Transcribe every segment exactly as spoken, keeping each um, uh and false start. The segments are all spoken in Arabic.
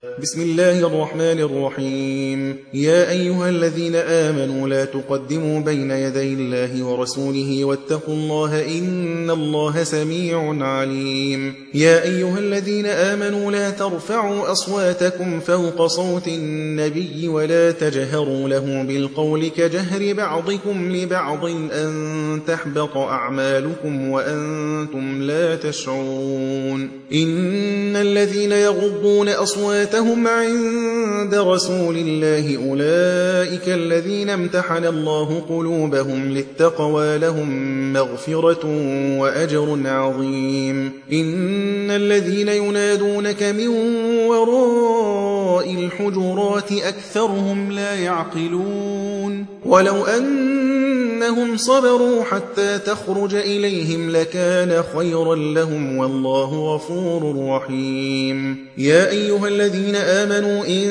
بسم الله الرحمن الرحيم. يا أيها الذين آمنوا لا تقدموا بين يدي الله ورسوله واتقوا الله إن الله سميع عليم. يا أيها الذين آمنوا لا ترفعوا أصواتكم فوق صوت النبي ولا تجهروا له بالقول كجهر بعضكم لبعض أن تحبط أعمالكم وأنتم لا تشعرون. إن الذين يغضون أصواتهم هم عند رسول الله أولئك الذين امتحن الله قلوبهم للتقوى لهم مغفرة وأجر عظيم. إن الذين ينادونك من وراء الحجرات أكثرهم لا يعقلون. ولو أنهم صبروا حتى تخرج إليهم لكان خيرا لهم والله غفور رحيم. يا أيها الذين آمنوا إن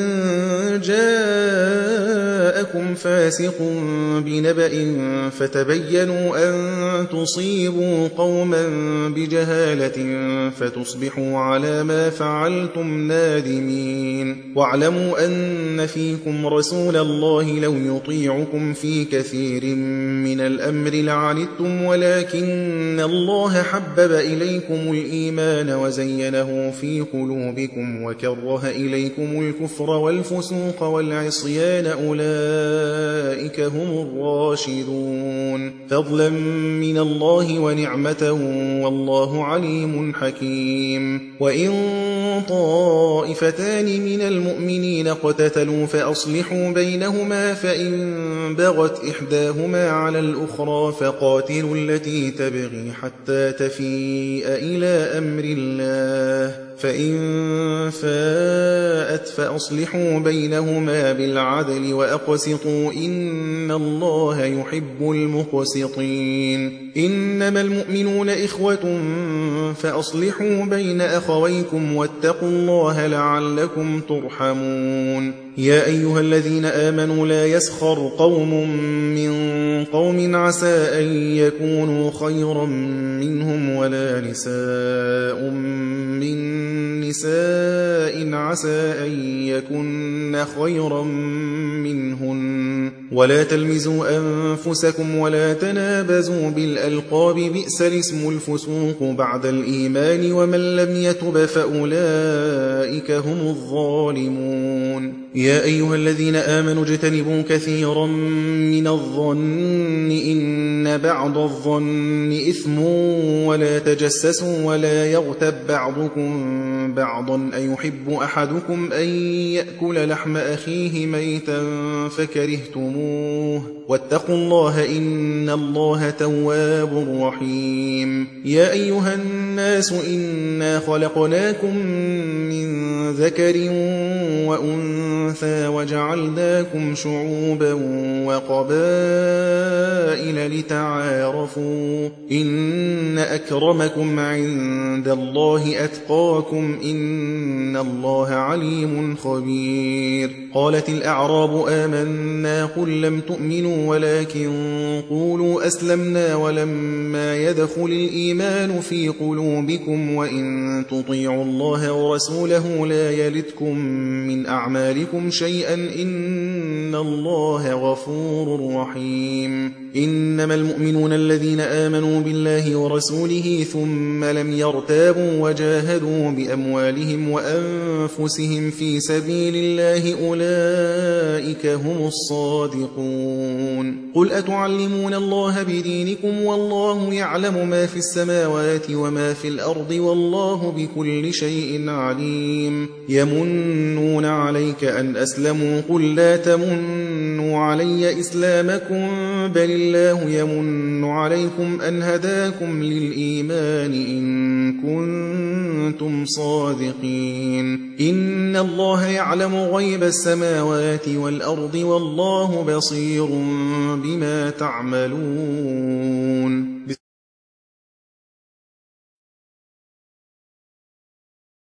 جاءكم فاسق بنبأ فتبينوا أن تصيبوا قوما بجهالة فتصبحوا على ما فعلتم نادمين. واعلموا أن فيكم رسول الله لو يطيعكم في كثير من الأمر لعنتم ولكن الله حبب إليكم الإيمان وزينه في قلوبكم وكره إليكم الكفر والفسوق والعصيان أولئك هم الراشدون فضلا من الله ونعمة والله عليم حكيم. وإن طائفتان من المؤمنين اقتتلوا فأصلحوا بينهما فإن بغت إحداهما على الأخرى فقاتلوا التي تبغي حتى تفيء إلى أمر الله فإن فاءت فأصلحوا بينهما بالعدل وأقسطوا إن الله يحب المقسطين. إنما المؤمنون إخوة فأصلحوا بين أخويكم واتقوا الله لعلكم ترحمون. يا أيها الذين آمنوا لا يسخر قوم من قوم عسى أن يكونوا خيرا منهم ولا نساء من نساء عسى أن يكن خيرا منهن ولا تلمزوا أنفسكم ولا تنابزوا بالألقاب بئس الاسم الفسوق بعد الإيمان ومن لم يتب فأولئك هم الظالمون. يا أيها الذين آمنوا اجتنبوا كثيرا من الظن إن بعض الظن إثم ولا تجسسوا ولا يغتب بعضكم بعضا أيحب أحدكم أن يأكل لحم أخيه ميتا فكرهتموه واتقوا الله إن الله تواب رحيم. يا أيها الناس إنا خلقناكم من ذكر وأنثى وجعلناكم شعوبا وقبائل لتعارفوا إن أكرمكم عند الله أتقاكم إن الله عليم خبير. قالت الأعراب آمنا قل لم تؤمنوا ولكن قولوا أسلمنا ولما يدخل الإيمان في قلوبكم وإن تطيعوا الله ورسوله لا يلتكم من أعمالكم شيئا إن الله غفور رحيم. إنما المؤمنون الذين آمنوا بالله ورسوله ثم لم يرتابوا وجاهدوا بأموالهم وأنفسهم في سبيل الله أولئك هم الصادقون. قل أتعلمون الله بدينكم والله يعلم ما في السماوات وما في الأرض والله بكل شيء عليم. يمنون عليك أن أسلموا قل لا تمنوا علي إسلامكم بل الله يمن عليكم أن هداكم للإيمان إن كنتم صادقين. إن الله يعلم غيب السماوات والأرض والله بصير بما تعملون.